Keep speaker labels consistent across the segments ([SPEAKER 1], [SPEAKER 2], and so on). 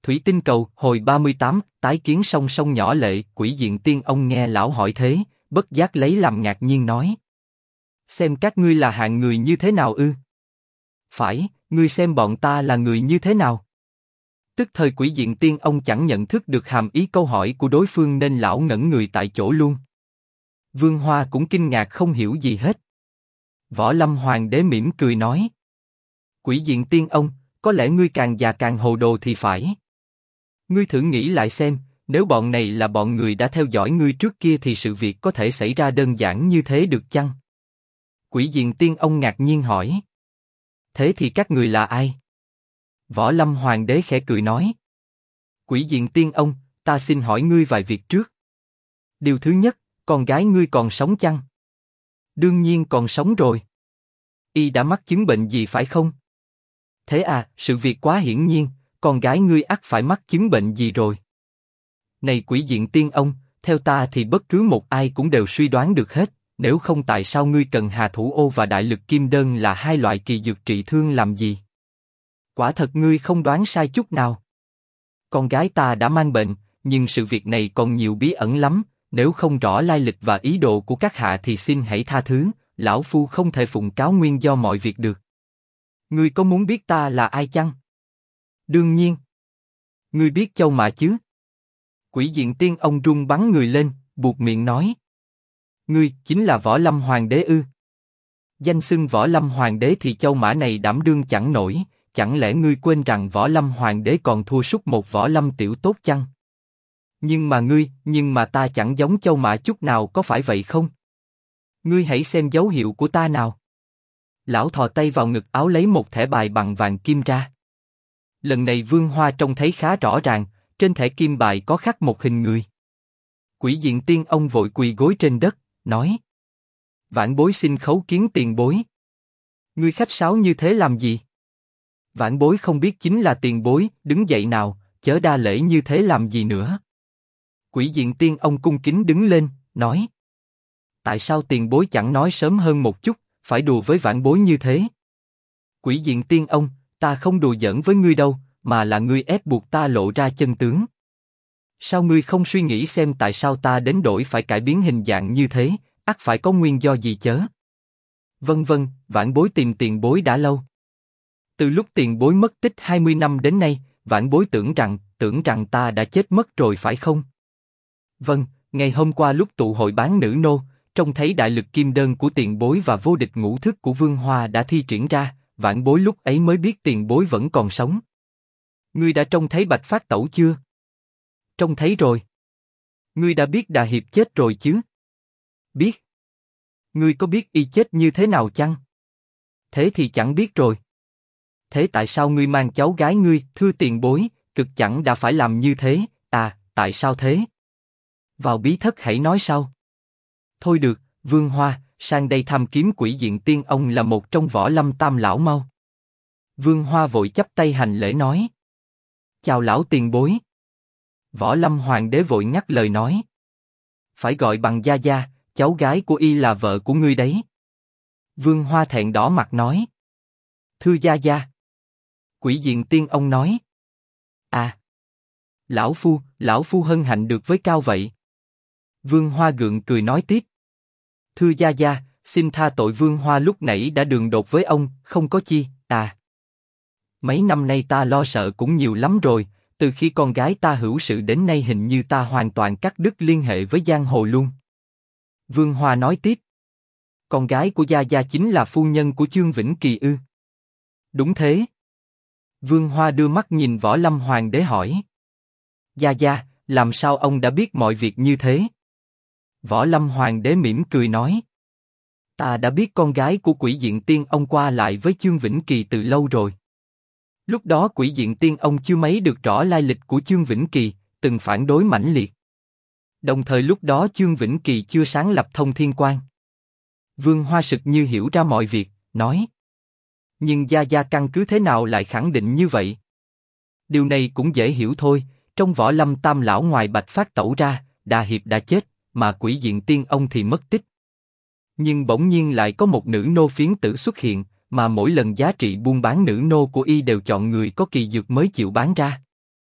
[SPEAKER 1] Thủy tinh cầu, hồi 38, tái kiến song song nhỏ lệ, Quỷ Diện Tiên ông nghe lão hỏi thế, bất giác lấy làm ngạc nhiên nói. Xem các ngươi là hạng người như thế nào ư? Phải, ngươi xem bọn ta là người như thế nào? Tức thời Quỷ Diện Tiên ông chẳng nhận thức được hàm ý câu hỏi của đối phương nên lão ngẩn người tại chỗ luôn. Vương Hoa cũng kinh ngạc không hiểu gì hết. Võ Lâm Hoàng đế mỉm cười nói. Quỷ Diện Tiên ông, có lẽ ngươi càng già càng hồ đồ thì phải. Ngươi thử nghĩ lại xem, nếu bọn này là bọn người đã theo dõi ngươi trước kia thì sự việc có thể xảy ra đơn giản như thế được chăng? Quỷ Diện Tiên ông ngạc nhiên hỏi. Thế thì các người là ai? Võ Lâm Hoàng đế khẽ cười nói. Quỷ Diện Tiên ông, ta xin hỏi ngươi vài việc trước. Điều thứ nhất, con gái ngươi còn sống chăng? Đương nhiên còn sống rồi. Y đã mắc chứng bệnh gì phải không? Thế à, sự việc quá hiển nhiên, con gái ngươi ắt phải mắc chứng bệnh gì rồi. Này Quỷ Diện Tiên ông, theo ta thì bất cứ một ai cũng đều suy đoán được hết, nếu không tại sao ngươi cần Hà Thủ Ô và Đại Lực Kim Đơn là hai loại kỳ dược trị thương làm gì? Quả thật ngươi không đoán sai chút nào. Con gái ta đã mang bệnh, nhưng sự việc này còn nhiều bí ẩn lắm, nếu không rõ lai lịch và ý đồ của các hạ thì xin hãy tha thứ, lão phu không thể phụng cáo nguyên do mọi việc được. Ngươi có muốn biết ta là ai chăng? Đương nhiên. Ngươi biết Châu Mã chứ? Quỷ Diện Tiên ông run bắn người lên, buột miệng nói. Ngươi chính là Võ Lâm Hoàng đế ư? Danh xưng Võ Lâm Hoàng đế thì Châu Mã này đảm đương chẳng nổi, chẳng lẽ ngươi quên rằng Võ Lâm Hoàng đế còn thua sút một Võ Lâm tiểu tốt chăng? Nhưng mà ta chẳng giống Châu Mã chút nào, có phải vậy không? Ngươi hãy xem dấu hiệu của ta nào. Lão thò tay vào ngực áo lấy một thẻ bài bằng vàng kim ra. Lần này Vương Hoa trông thấy khá rõ ràng, trên thẻ kim bài có khắc một hình người. Quỷ Diện Tiên ông vội quỳ gối trên đất, nói. Vãn bối xin khấu kiến tiền bối. Ngươi khách sáo như thế làm gì? Vãn bối không biết chính là tiền bối, đứng dậy nào, chớ đa lễ như thế làm gì nữa. Quỷ Diện Tiên ông cung kính đứng lên, nói. Tại sao tiền bối chẳng nói sớm hơn một chút, phải đùa với vãn bối như thế? Quỷ Diện Tiên ông, ta không đùa giỡn với ngươi đâu, mà là ngươi ép buộc ta lộ ra chân tướng. Sao ngươi không suy nghĩ xem tại sao ta đến đổi phải cải biến hình dạng như thế, ắt phải có nguyên do gì chớ? Vân, vãn bối tìm tiền bối đã lâu. Từ lúc tiền bối mất tích 20 năm đến nay, vãn bối tưởng rằng ta đã chết mất rồi phải không? Vâng, ngày hôm qua lúc tụ hội bán nữ nô, trông thấy Đại Lực Kim Đơn của tiền bối và Vô Địch Ngũ Thức của Vương Hoa đã thi triển ra, vãn bối lúc ấy mới biết tiền bối vẫn còn sống. Ngươi đã trông thấy Bạch Phát Tẩu chưa? Trông thấy rồi. Ngươi đã biết Đà Hiệp chết rồi chứ? Biết. Ngươi có biết y chết như thế nào chăng? Thế thì chẳng biết rồi. Thế tại sao ngươi mang cháu gái ngươi, thưa tiền bối, cực chẳng đã phải làm như thế, à, tại sao thế? Vào bí thất hãy nói sau. Thôi được, Vương Hoa, sang đây thăm kiếm Quỷ Diện Tiên ông là một trong Võ Lâm Tam lão mau. Vương Hoa vội chắp tay hành lễ nói. Chào lão tiền bối. Võ Lâm Hoàng đế vội ngắt lời nói. Phải gọi bằng gia gia, cháu gái của y là vợ của ngươi đấy. Vương Hoa thẹn đỏ mặt nói. Thưa gia gia. Quỷ Diện Tiên ông nói. À. Lão phu hân hạnh được với cao vậy. Vương Hoa gượng cười nói tiếp. Thưa gia gia, xin tha tội Vương Hoa lúc nãy đã đường đột với ông, không có chi, à. Mấy năm nay ta lo sợ cũng nhiều lắm rồi, từ khi con gái ta hữu sự đến nay hình như ta hoàn toàn cắt đứt liên hệ với giang hồ luôn. Vương Hoa nói tiếp. Con gái của gia gia chính là phu nhân của Chương Vĩnh Kỳ ư? Đúng thế. Vương Hoa đưa mắt nhìn Võ Lâm Hoàng đế hỏi. Gia gia, làm sao ông đã biết mọi việc như thế? Võ Lâm Hoàng đế mỉm cười nói. Ta đã biết con gái của Quỷ Diện Tiên ông qua lại với Chương Vĩnh Kỳ từ lâu rồi. Lúc đó Quỷ Diện Tiên ông chưa mấy được rõ lai lịch của Chương Vĩnh Kỳ, từng phản đối mãnh liệt. Đồng thời lúc đó Chương Vĩnh Kỳ chưa sáng lập Thông Thiên Quan. Vương Hoa sực như hiểu ra mọi việc, nói. Nhưng gia gia căn cứ thế nào lại khẳng định như vậy? Điều này cũng dễ hiểu thôi, trong Võ Lâm Tam lão ngoài Bạch Phát Tẩu ra, Đà Hiệp đã chết, mà Quỷ Diện Tiên ông thì mất tích. Nhưng bỗng nhiên lại có một nữ nô phiến tử xuất hiện, mà mỗi lần giá trị buôn bán nữ nô của y đều chọn người có kỳ dược mới chịu bán ra.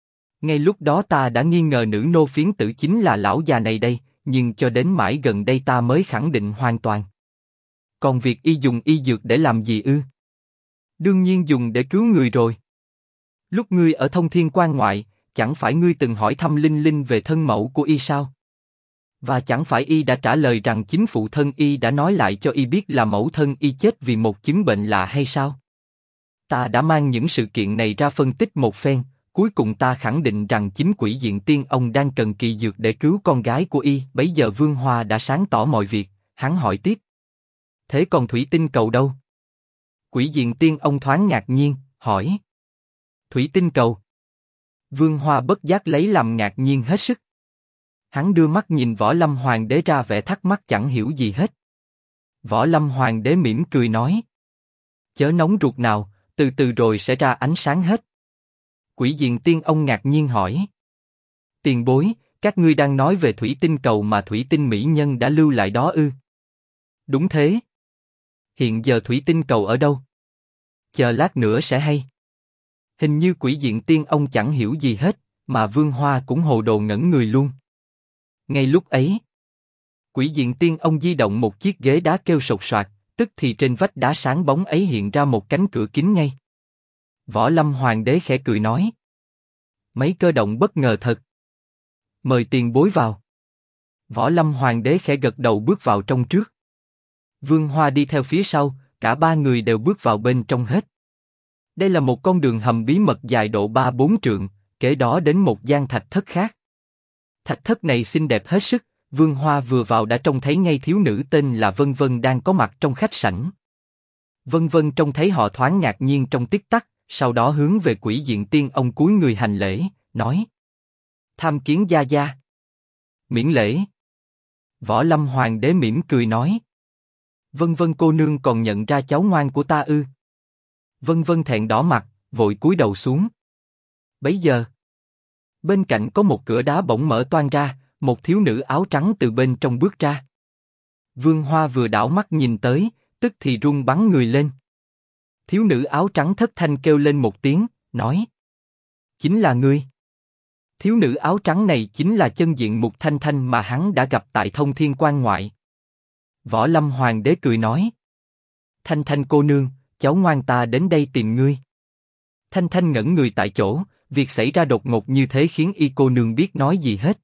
[SPEAKER 1] Ngay lúc đó ta đã nghi ngờ nữ nô phiến tử chính là lão già này đây, nhưng cho đến mãi gần đây ta mới khẳng định hoàn toàn. Còn việc y dùng y dược để làm gì ư? Đương nhiên dùng để cứu người rồi. Lúc ngươi ở Thông Thiên Quan ngoại, chẳng phải ngươi từng hỏi thăm Linh Linh về thân mẫu của y sao? Và chẳng phải y đã trả lời rằng chính phụ thân y đã nói lại cho y biết là mẫu thân y chết vì một chứng bệnh lạ hay sao? Ta đã mang những sự kiện này ra phân tích một phen, cuối cùng ta khẳng định rằng chính Quỷ Diện Tiên ông đang cần kỳ dược để cứu con gái của y. Bấy giờ Vương Hoa đã sáng tỏ mọi việc, hắn hỏi tiếp. Thế còn thủy tinh cầu đâu? Quỷ Diện Tiên ông thoáng ngạc nhiên, hỏi. Thủy tinh cầu? Vương Hoa bất giác lấy làm ngạc nhiên hết sức. Hắn đưa mắt nhìn Võ Lâm Hoàng đế ra vẻ thắc mắc chẳng hiểu gì hết. Võ Lâm Hoàng đế mỉm cười nói. Chớ nóng ruột nào, từ từ rồi sẽ ra ánh sáng hết. Quỷ Diện Tiên ông ngạc nhiên hỏi. Tiền bối, các ngươi đang nói về thủy tinh cầu mà thủy tinh mỹ nhân đã lưu lại đó ư? Đúng thế. Hiện giờ thủy tinh cầu ở đâu? Chờ lát nữa sẽ hay. Hình như Quỷ Diện Tiên ông chẳng hiểu gì hết, mà Vương Hoa cũng hồ đồ ngẩn người luôn. Ngay lúc ấy, Quỷ Diện Tiên ông di động một chiếc ghế đá kêu sột soạt, tức thì trên vách đá sáng bóng ấy hiện ra một cánh cửa kín ngay. Võ Lâm Hoàng đế khẽ cười nói. Mấy cơ động bất ngờ thật. Mời tiền bối vào. Võ Lâm Hoàng đế khẽ gật đầu bước vào trong trước. Vương Hoa đi theo phía sau, cả ba người đều bước vào bên trong hết. Đây là một con đường hầm bí mật dài độ 3-4 trượng, kế đó đến một gian thạch thất khác. Thạch thất này xinh đẹp hết sức, Vương Hoa vừa vào đã trông thấy ngay thiếu nữ tên là Vân Vân đang có mặt trong khách sảnh. Vân Vân trông thấy họ thoáng ngạc nhiên trong tích tắc, sau đó hướng về Quỷ Diện Tiên ông cúi người hành lễ, nói. Tham kiến gia gia. Miễn lễ. Võ Lâm Hoàng đế mỉm cười nói. Vân Vân cô nương còn nhận ra cháu ngoan của ta ư? Vân Vân thẹn đỏ mặt, vội cúi đầu xuống. Bấy giờ, bên cạnh có một cửa đá bỗng mở toang ra, một thiếu nữ áo trắng từ bên trong bước ra. Vương Hoa vừa đảo mắt nhìn tới, tức thì run bắn người lên. Thiếu nữ áo trắng thất thanh kêu lên một tiếng, nói. Chính là ngươi. Thiếu nữ áo trắng này chính là chân diện mục Thanh Thanh mà hắn đã gặp tại Thông Thiên Quan ngoại. Võ Lâm Hoàng đế cười nói. Thanh Thanh cô nương, cháu ngoan ta đến đây tìm ngươi. Thanh Thanh ngẩn người tại chỗ, việc xảy ra đột ngột như thế khiến y cô nương biết nói gì hết.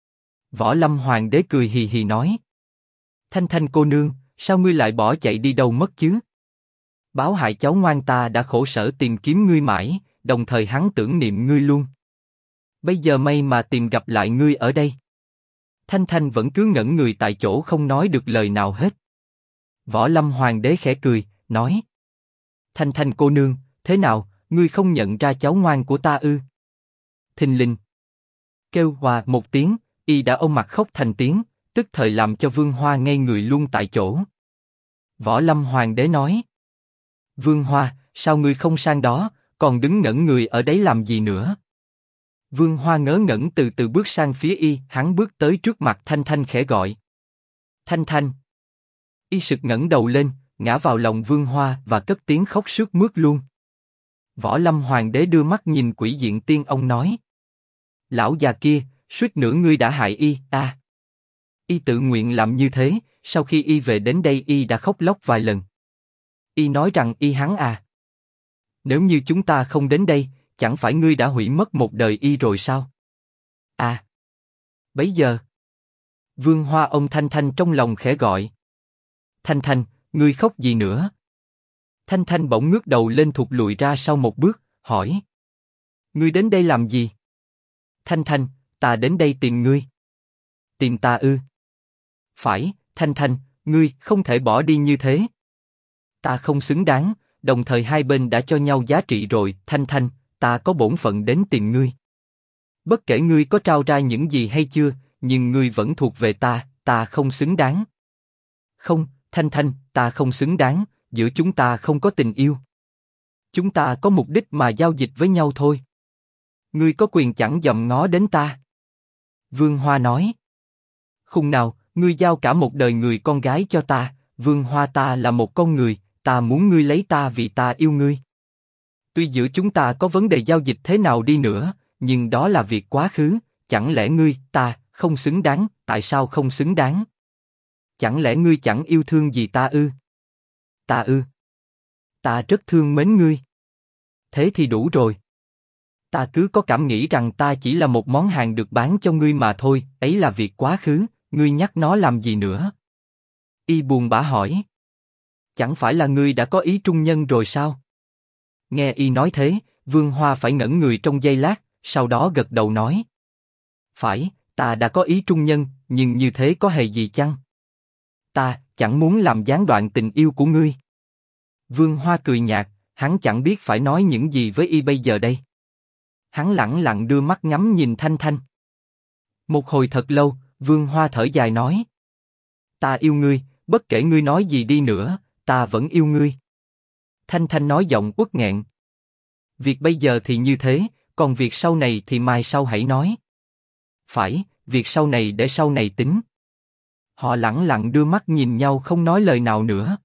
[SPEAKER 1] Võ Lâm Hoàng đế cười hì hì nói. Thanh Thanh cô nương, sao ngươi lại bỏ chạy đi đâu mất chứ? Báo hại cháu ngoan ta đã khổ sở tìm kiếm ngươi mãi, đồng thời hắn tưởng niệm ngươi luôn. Bây giờ may mà tìm gặp lại ngươi ở đây. Thanh Thanh vẫn cứ ngẩn người tại chỗ không nói được lời nào hết. Võ Lâm Hoàng đế khẽ cười, nói. Thanh Thanh cô nương, thế nào, ngươi không nhận ra cháu ngoan của ta ư? Thình lình. Kêu hòa một tiếng, y đã ôm mặt khóc thành tiếng, tức thời làm cho Vương Hoa ngây người luôn tại chỗ. Võ Lâm Hoàng đế nói. Vương Hoa, sao ngươi không sang đó, còn đứng ngẩn người ở đấy làm gì nữa? Vương Hoa ngớ ngẩn từ từ bước sang phía y, hắn bước tới trước mặt Thanh Thanh khẽ gọi. Thanh Thanh. Y sực ngẩng đầu lên, ngã vào lòng Vương Hoa và cất tiếng khóc sướt mướt luôn. Võ Lâm Hoàng đế đưa mắt nhìn Quỷ Diện Tiên ông nói. Lão già kia, suýt nữa ngươi đã hại y, à. Y tự nguyện làm như thế, sau khi y về đến đây y đã khóc lóc vài lần. Y nói rằng y hắn à. Nếu như chúng ta không đến đây, chẳng phải ngươi đã hủy mất một đời y rồi sao? À. Bấy giờ, Vương Hoa ông Thanh Thanh trong lòng khẽ gọi. Thanh Thanh, ngươi khóc gì nữa? Thanh Thanh bỗng ngước đầu lên thụt lùi ra sau một bước, hỏi. Ngươi đến đây làm gì? Thanh Thanh, ta đến đây tìm ngươi. Tìm ta ư? Phải, Thanh Thanh, ngươi không thể bỏ đi như thế. Ta không xứng đáng, đồng thời hai bên đã cho nhau giá trị rồi, Thanh Thanh, ta có bổn phận đến tìm ngươi. Bất kể ngươi có trao ra những gì hay chưa, nhưng ngươi vẫn thuộc về ta không xứng đáng. Không, Thanh Thanh, ta không xứng đáng, giữa chúng ta không có tình yêu. Chúng ta có mục đích mà giao dịch với nhau thôi. Ngươi có quyền chẳng dòm ngó đến ta. Vương Hoa nói. Khùng nào, ngươi giao cả một đời người con gái cho ta, Vương Hoa ta là một con người, ta muốn ngươi lấy ta vì ta yêu ngươi. Tuy giữa chúng ta có vấn đề giao dịch thế nào đi nữa, nhưng đó là việc quá khứ, chẳng lẽ ngươi, ta, không xứng đáng, tại sao không xứng đáng? Chẳng lẽ ngươi chẳng yêu thương gì ta ư? Ta ư? Ta rất thương mến ngươi. Thế thì đủ rồi. Ta cứ có cảm nghĩ rằng ta chỉ là một món hàng được bán cho ngươi mà thôi, ấy là việc quá khứ, ngươi nhắc nó làm gì nữa? Y buồn bã hỏi. Chẳng phải là ngươi đã có ý trung nhân rồi sao? Nghe Y nói thế, Vương Hoa phải ngẩn người trong giây lát, sau đó gật đầu nói. Phải, ta đã có ý trung nhân, nhưng như thế có hề gì chăng? Ta chẳng muốn làm gián đoạn tình yêu của ngươi. Vương Hoa cười nhạt, hắn chẳng biết phải nói những gì với Y bây giờ đây. Hắn lẳng lặng đưa mắt ngắm nhìn Thanh Thanh. Một hồi thật lâu, Vương Hoa thở dài nói. Ta yêu ngươi, bất kể ngươi nói gì đi nữa, ta vẫn yêu ngươi. Thanh Thanh nói giọng uất nghẹn. Việc bây giờ thì như thế, còn việc sau này thì mai sau hãy nói. Phải, việc sau này để sau này tính. Họ lẳng lặng đưa mắt nhìn nhau không nói lời nào nữa.